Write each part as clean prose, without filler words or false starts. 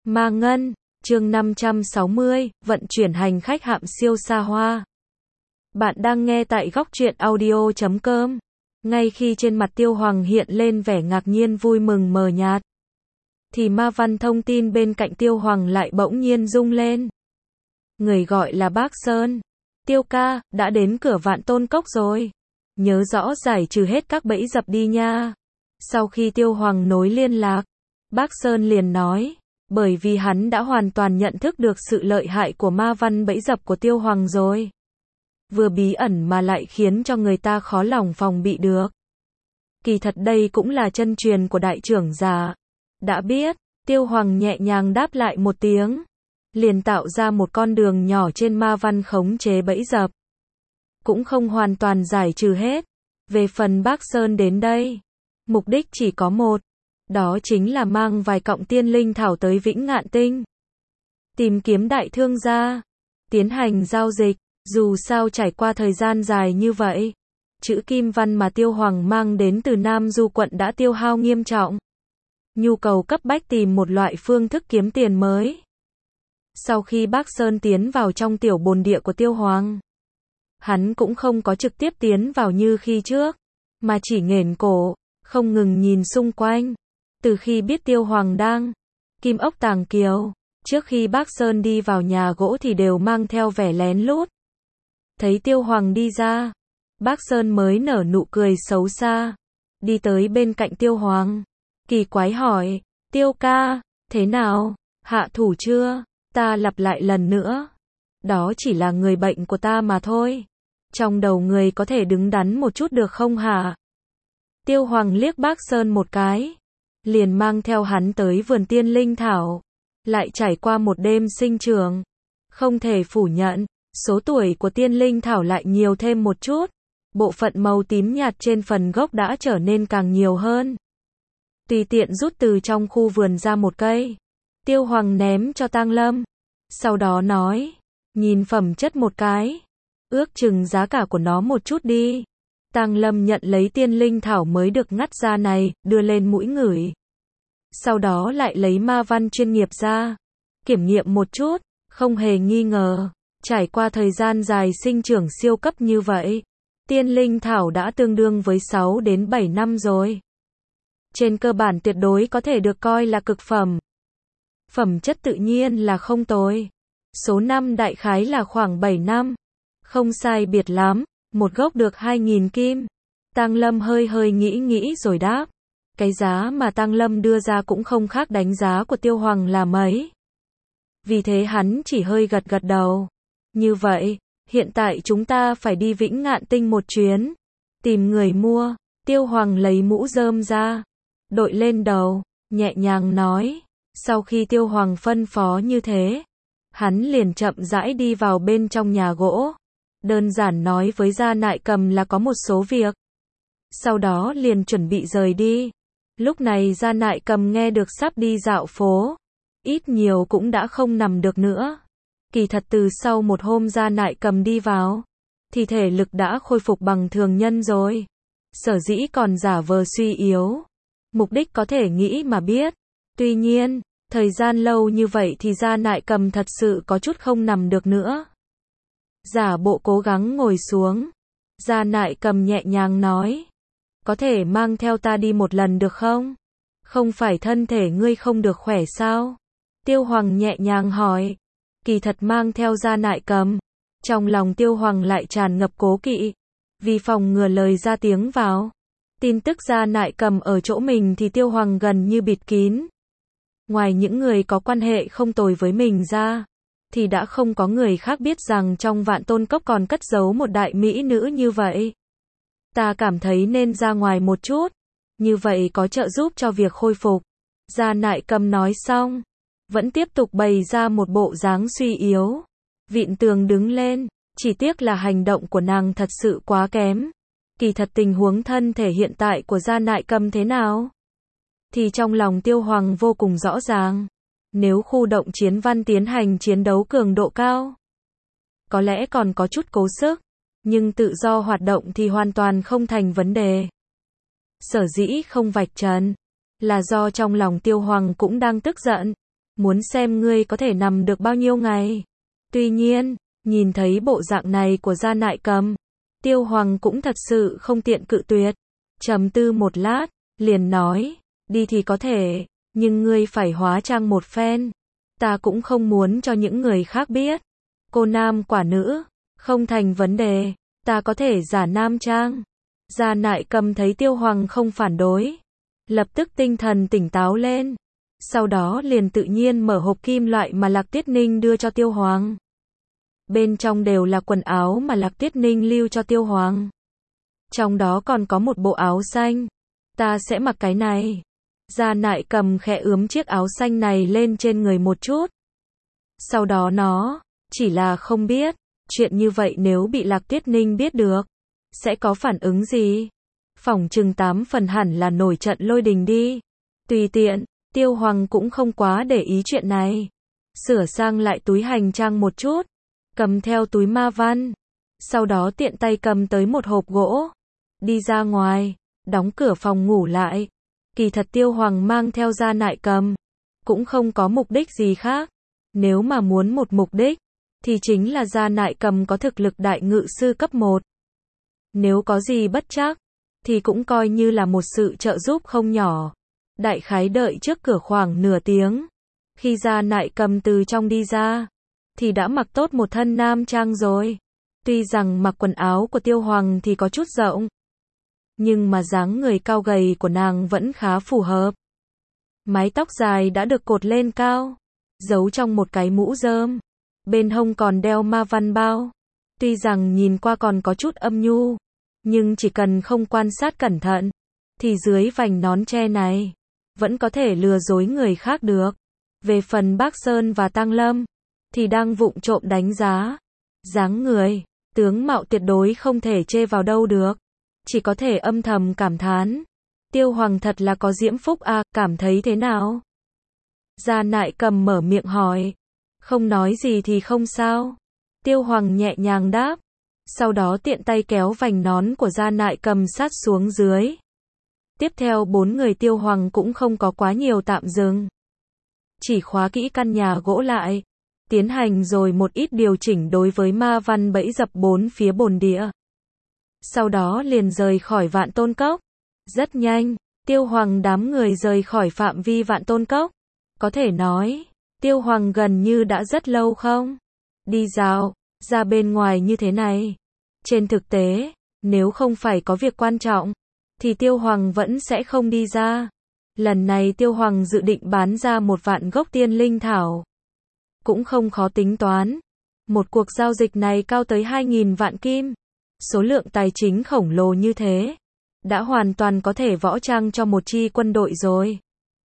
Ma Ngân, chương 560, vận chuyển hành khách hạm siêu xa hoa. Bạn đang nghe tại góc truyện audio.com. Ngay khi trên mặt Tiêu Hoàng hiện lên vẻ ngạc nhiên vui mừng mờ nhạt, thì ma văn thông tin bên cạnh Tiêu Hoàng lại bỗng nhiên rung lên. Người gọi là Bác Sơn. Tiêu ca, đã đến cửa Vạn Tôn Cốc rồi. Nhớ rõ giải trừ hết các bẫy dập đi nha. Sau khi Tiêu Hoàng nối liên lạc, Bác Sơn liền nói, bởi vì hắn đã hoàn toàn nhận thức được sự lợi hại của ma văn bẫy dập của Tiêu Hoàng rồi. Vừa bí ẩn mà lại khiến cho người ta khó lòng phòng bị được. Kỳ thật đây cũng là chân truyền của đại trưởng giả. Đã biết, Tiêu Hoàng nhẹ nhàng đáp lại một tiếng, liền tạo ra một con đường nhỏ trên ma văn khống chế bẫy dập. Cũng không hoàn toàn giải trừ hết. Về phần Bác Sơn đến đây, mục đích chỉ có một, đó chính là mang vài cọng tiên linh thảo tới Vĩnh Ngạn Tinh. Tìm kiếm đại thương gia, tiến hành giao dịch, dù sao trải qua thời gian dài như vậy, chữ kim văn mà Tiêu Hoàng mang đến từ Nam Du quận đã tiêu hao nghiêm trọng. Nhu cầu cấp bách tìm một loại phương thức kiếm tiền mới. Sau khi Bác Sơn tiến vào trong tiểu bồn địa của Tiêu Hoàng, hắn cũng không có trực tiếp tiến vào như khi trước, mà chỉ nghển cổ, không ngừng nhìn xung quanh. Từ khi biết Tiêu Hoàng đang Kim Ốc Tàng Kiều, trước khi Bác Sơn đi vào nhà gỗ thì đều mang theo vẻ lén lút. Thấy Tiêu Hoàng đi ra, Bác Sơn mới nở nụ cười xấu xa, đi tới bên cạnh Tiêu Hoàng, kỳ quái hỏi, Tiêu ca, thế nào, hạ thủ chưa? Ta lặp lại lần nữa, đó chỉ là người bệnh của ta mà thôi. Trong đầu người có thể đứng đắn một chút được không hả? Tiêu Hoàng liếc Bác Sơn một cái, liền mang theo hắn tới vườn tiên linh thảo, lại trải qua một đêm sinh trưởng. Không thể phủ nhận, số tuổi của tiên linh thảo lại nhiều thêm một chút, bộ phận màu tím nhạt trên phần gốc đã trở nên càng nhiều hơn. Tùy tiện rút từ trong khu vườn ra một cây, Tiêu Hoàng ném cho Tang Lâm, sau đó nói, nhìn phẩm chất một cái, ước chừng giá cả của nó một chút đi. Tang Lâm nhận lấy tiên linh thảo mới được ngắt ra này, đưa lên mũi ngửi. Sau đó lại lấy ma văn chuyên nghiệp ra, kiểm nghiệm một chút, không hề nghi ngờ, trải qua thời gian dài sinh trưởng siêu cấp như vậy, tiên linh thảo đã tương đương với 6 đến 7 năm rồi. Trên cơ bản tuyệt đối có thể được coi là cực phẩm. Phẩm chất tự nhiên là không tồi. Số năm đại khái là khoảng 7 năm. Không sai biệt lắm, một gốc được 2.000 kim. Tang Lâm hơi nghĩ rồi đáp. Cái giá mà Tang Lâm đưa ra cũng không khác đánh giá của Tiêu Hoàng là mấy. Vì thế hắn chỉ hơi gật đầu. Như vậy, hiện tại chúng ta phải đi Vĩnh Ngạn Tinh một chuyến. Tìm người mua. Tiêu Hoàng lấy mũ rơm ra, đội lên đầu, nhẹ nhàng nói. Sau khi Tiêu Hoàng phân phó như thế, hắn liền chậm rãi đi vào bên trong nhà gỗ. Đơn giản nói với Gia Nại Cầm là có một số việc. Sau đó liền chuẩn bị rời đi. Lúc này Gia Nại Cầm nghe được sắp đi dạo phố, ít nhiều cũng đã không nằm được nữa. Kỳ thật từ sau một hôm Gia Nại Cầm đi vào, thì thể lực đã khôi phục bằng thường nhân rồi. Sở dĩ còn giả vờ suy yếu, mục đích có thể nghĩ mà biết. Tuy nhiên, thời gian lâu như vậy thì Gia Nại Cầm thật sự có chút không nằm được nữa. Giả bộ cố gắng ngồi xuống, Gia Nại Cầm nhẹ nhàng nói, có thể mang theo ta đi một lần được không? Không phải thân thể ngươi không được khỏe sao? Tiêu Hoàng nhẹ nhàng hỏi. Kỳ thật mang theo Gia Nại Cầm, trong lòng Tiêu Hoàng lại tràn ngập cố kỵ, vì phòng ngừa lời ra tiếng vào. Tin tức Gia Nại Cầm ở chỗ mình thì Tiêu Hoàng gần như bịt kín. Ngoài những người có quan hệ không tồi với mình ra, thì đã không có người khác biết rằng trong Vạn Tôn Cốc còn cất giấu một đại mỹ nữ như vậy. Ta cảm thấy nên ra ngoài một chút, như vậy có trợ giúp cho việc khôi phục. Gia Nại Cầm nói xong, vẫn tiếp tục bày ra một bộ dáng suy yếu, vịn tường đứng lên, chỉ tiếc là hành động của nàng thật sự quá kém. Kỳ thật tình huống thân thể hiện tại của Gia Nại Cầm thế nào? Thì trong lòng Tiêu Hoàng vô cùng rõ ràng. Nếu khu động chiến văn tiến hành chiến đấu cường độ cao, có lẽ còn có chút cố sức, nhưng tự do hoạt động thì hoàn toàn không thành vấn đề. Sở dĩ không vạch trần, là do trong lòng Tiêu Hoàng cũng đang tức giận. muốn xem ngươi có thể nằm được bao nhiêu ngày. Tuy nhiên, nhìn thấy bộ dạng này của Gia Nại Cầm, Tiêu Hoàng cũng thật sự không tiện cự tuyệt. Trầm tư một lát, liền nói, đi thì có thể, nhưng ngươi phải hóa trang một phen. Ta cũng không muốn cho những người khác biết. Cô nam quả nữ, không thành vấn đề, ta có thể giả nam trang. Gia Nại Cầm thấy Tiêu Hoàng không phản đối, lập tức tinh thần tỉnh táo lên. Sau đó liền tự nhiên mở hộp kim loại mà Lạc Tuyết Ninh đưa cho Tiêu Hoàng. Bên trong đều là quần áo mà Lạc Tuyết Ninh lưu cho Tiêu Hoàng. Trong đó còn có một bộ áo xanh. Ta sẽ mặc cái này. Gia Nại Cầm khẽ ướm chiếc áo xanh này lên trên người một chút. Sau đó nó, chỉ là không biết, chuyện như vậy nếu bị Lạc Tuyết Ninh biết được, sẽ có phản ứng gì? Phỏng chừng 8 phần hẳn là nổi trận lôi đình đi. Tùy tiện, Tiêu Hoàng cũng không quá để ý chuyện này. Sửa sang lại túi hành trang một chút, cầm theo túi ma văn. Sau đó tiện tay cầm tới một hộp gỗ. Đi ra ngoài, đóng cửa phòng ngủ lại. Kỳ thật Tiêu Hoàng mang theo Gia Nại Cầm, cũng không có mục đích gì khác. Nếu mà muốn một mục đích, thì chính là Gia Nại Cầm có thực lực đại ngự sư cấp 1. Nếu có gì bất trắc, thì cũng coi như là một sự trợ giúp không nhỏ. Đại khái đợi trước cửa khoảng nửa tiếng. Khi Gia Nại Cầm từ trong đi ra, thì đã mặc tốt một thân nam trang rồi. Tuy rằng mặc quần áo của Tiêu Hoàng thì có chút rộng, nhưng mà dáng người cao gầy của nàng vẫn khá phù hợp. Mái tóc dài đã được cột lên cao, giấu trong một cái mũ rơm. Bên hông còn đeo ma văn bao. Tuy rằng nhìn qua còn có chút âm nhu, nhưng chỉ cần không quan sát cẩn thận, thì dưới vành nón tre này, vẫn có thể lừa dối người khác được. Về phần Bác Sơn và Tăng Lâm, thì đang vụng trộm đánh giá. Dáng người, tướng mạo tuyệt đối không thể chê vào đâu được. Chỉ có thể âm thầm cảm thán. Tiêu Hoàng thật là có diễm phúc à, cảm thấy thế nào? Gia Nại Cầm mở miệng hỏi. Không nói gì thì không sao. Tiêu Hoàng nhẹ nhàng đáp. Sau đó tiện tay kéo vành nón của Gia Nại Cầm sát xuống dưới. Tiếp theo 4 người Tiêu Hoàng cũng không có quá nhiều tạm dừng. Chỉ khóa kỹ căn nhà gỗ lại. Tiến hành rồi một ít điều chỉnh đối với ma văn bẫy dập 4 phía bồn địa. Sau đó liền rời khỏi Vạn Tôn Cốc. Rất nhanh, Tiêu Hoàng đám người rời khỏi phạm vi Vạn Tôn Cốc. Có thể nói, Tiêu Hoàng gần như đã rất lâu không đi dạo ra bên ngoài như thế này. Trên thực tế, nếu không phải có việc quan trọng, thì Tiêu Hoàng vẫn sẽ không đi ra. Lần này Tiêu Hoàng dự định bán ra 1 vạn gốc tiên linh thảo. Cũng không khó tính toán. Một cuộc giao dịch này cao tới 2.000 vạn kim. Số lượng tài chính khổng lồ như thế, đã hoàn toàn có thể võ trang cho một chi quân đội rồi.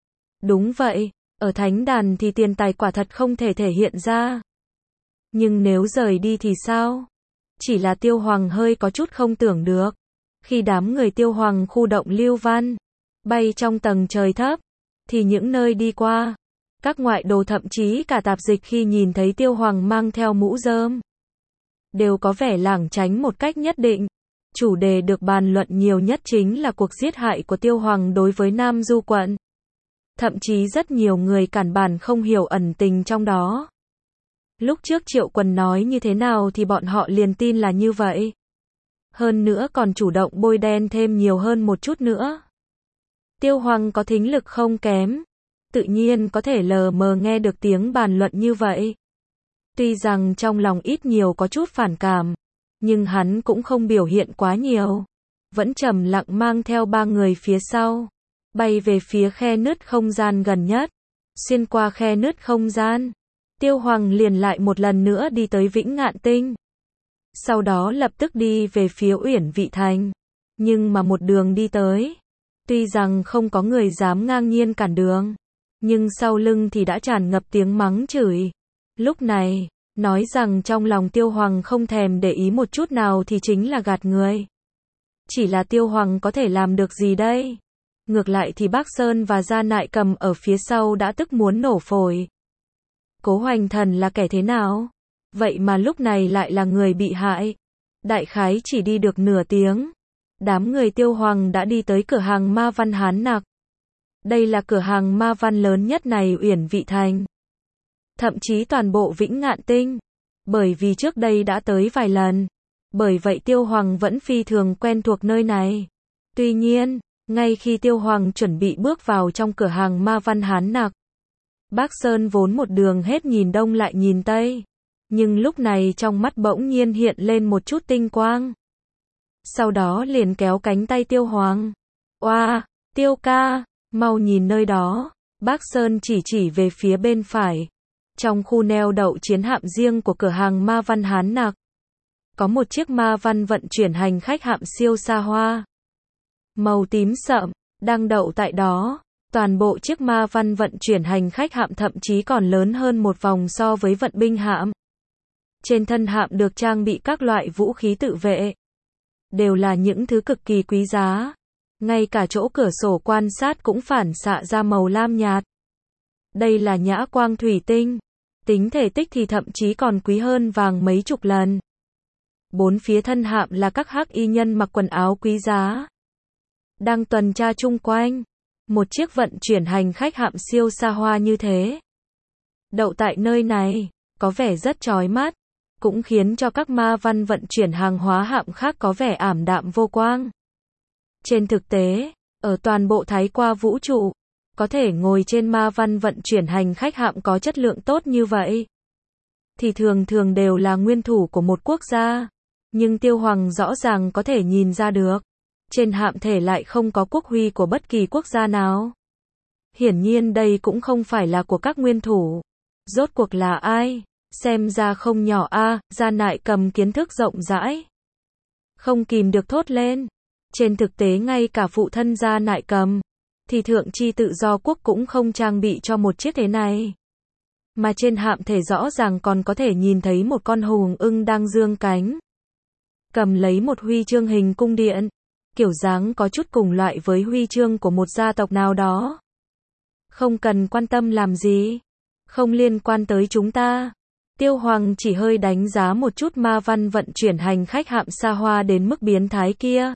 Đúng vậy, ở thánh đàn thì tiền tài quả thật không thể thể hiện ra. Nhưng nếu rời đi thì sao? Chỉ là Tiêu Hoàng hơi có chút không tưởng được. Khi đám người Tiêu Hoàng khu động lưu văn, bay trong tầng trời thấp, thì những nơi đi qua, các ngoại đồ thậm chí cả tạp dịch khi nhìn thấy Tiêu Hoàng mang theo mũ rơm, đều có vẻ lảng tránh một cách nhất định. Chủ đề được bàn luận nhiều nhất chính là cuộc giết hại của Tiêu Hoàng đối với Nam Du quận. Thậm chí rất nhiều người cản bản không hiểu ẩn tình trong đó. Lúc trước Triệu Quần nói như thế nào thì bọn họ liền tin là như vậy. Hơn nữa còn chủ động bôi đen thêm nhiều hơn một chút nữa. Tiêu Hoàng có thính lực không kém, tự nhiên có thể lờ mờ nghe được tiếng bàn luận như vậy. Tuy rằng trong lòng ít nhiều có chút phản cảm, nhưng hắn cũng không biểu hiện quá nhiều. Vẫn trầm lặng mang theo 3 người phía sau, bay về phía khe nứt không gian gần nhất. Xuyên qua khe nứt không gian, Tiêu Hoàng liền lại một lần nữa đi tới Vĩnh Ngạn Tinh. Sau đó lập tức đi về phía Uyển Vị Thành. Nhưng mà một đường đi tới, tuy rằng không có người dám ngang nhiên cản đường, nhưng sau lưng thì đã tràn ngập tiếng mắng chửi. Lúc này, nói rằng trong lòng Tiêu Hoàng không thèm để ý một chút nào thì chính là gạt người. Chỉ là Tiêu Hoàng có thể làm được gì đây? Ngược lại thì Bác Sơn và Gia Nại Cầm ở phía sau đã tức muốn nổ phổi. Cố Hoành Thần là kẻ thế nào? Vậy mà lúc này lại là người bị hại. Đại khái chỉ đi được nửa tiếng, đám người Tiêu Hoàng đã đi tới cửa hàng ma văn Hán Nặc. Đây là cửa hàng ma văn lớn nhất này Uyển Vị Thành. thậm chí toàn bộ Vĩnh Ngạn Tinh. Bởi vì trước đây đã tới vài lần. Bởi vậy Tiêu Hoàng vẫn phi thường quen thuộc nơi này. Tuy nhiên, ngay khi Tiêu Hoàng chuẩn bị bước vào trong cửa hàng Ma Văn Hán Nặc, Bác Sơn vốn một đường hết nhìn đông lại nhìn tây. Nhưng lúc này trong mắt bỗng nhiên hiện lên một chút tinh quang. Sau đó liền kéo cánh tay Tiêu Hoàng. Oa, Tiêu ca, mau nhìn nơi đó. Bác Sơn chỉ về phía bên phải. Trong khu neo đậu chiến hạm riêng của cửa hàng Ma Văn Hán Nặc, có một chiếc ma văn vận chuyển hành khách hạm siêu xa hoa. Màu tím sậm, đang đậu tại đó. Toàn bộ chiếc ma văn vận chuyển hành khách hạm thậm chí còn lớn hơn một vòng so với vận binh hạm. Trên thân hạm được trang bị các loại vũ khí tự vệ. Đều là những thứ cực kỳ quý giá. Ngay cả chỗ cửa sổ quan sát cũng phản xạ ra màu lam nhạt. Đây là nhã quang thủy tinh. Tính thể tích thì thậm chí còn quý hơn vàng mấy chục lần. Bốn phía thân hạm là các hắc y nhân mặc quần áo quý giá. Đang tuần tra chung quanh. Một chiếc vận chuyển hành khách hạm siêu xa hoa như thế. Đậu tại nơi này, có vẻ rất chói mắt. Cũng khiến cho các ma văn vận chuyển hàng hóa hạm khác có vẻ ảm đạm vô quang. Trên thực tế, ở toàn bộ thái qua vũ trụ, có thể ngồi trên ma văn vận chuyển hành khách hạm có chất lượng tốt như vậy, thì thường thường đều là nguyên thủ của một quốc gia. Nhưng Tiêu Hoàng rõ ràng có thể nhìn ra được. Trên hạm thể lại không có quốc huy của bất kỳ quốc gia nào. Hiển nhiên đây cũng không phải là của các nguyên thủ. Rốt cuộc là ai? Xem ra không nhỏ a. Gia Nại Cầm kiến thức rộng rãi. Không kìm được thốt lên. Trên thực tế ngay cả phụ thân Gia Nại Cầm, thì thượng chi tự do quốc cũng không trang bị cho một chiếc thế này. Mà trên hạm thể rõ ràng còn có thể nhìn thấy một con hùng ưng đang dương cánh. Cầm lấy một huy chương hình cung điện. Kiểu dáng có chút cùng loại với huy chương của một gia tộc nào đó. Không cần quan tâm làm gì. Không liên quan tới chúng ta. Tiêu Hoàng chỉ hơi đánh giá một chút ma văn vận chuyển hành khách hạm xa hoa đến mức biến thái kia.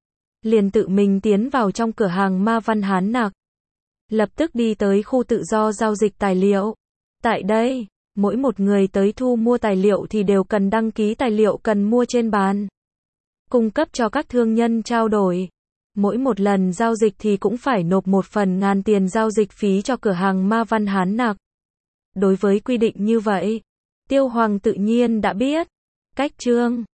Liền tự mình tiến vào trong cửa hàng Ma Văn Hán Nặc. Lập tức đi tới khu tự do giao dịch tài liệu. Tại đây, mỗi một người tới thu mua tài liệu thì đều cần đăng ký tài liệu cần mua trên bàn. Cung cấp cho các thương nhân trao đổi. Mỗi một lần giao dịch thì cũng phải nộp 1/1000 tiền giao dịch phí cho cửa hàng Ma Văn Hán Nặc. Đối với quy định như vậy, Tiêu Hoàng tự nhiên đã biết. Cách chương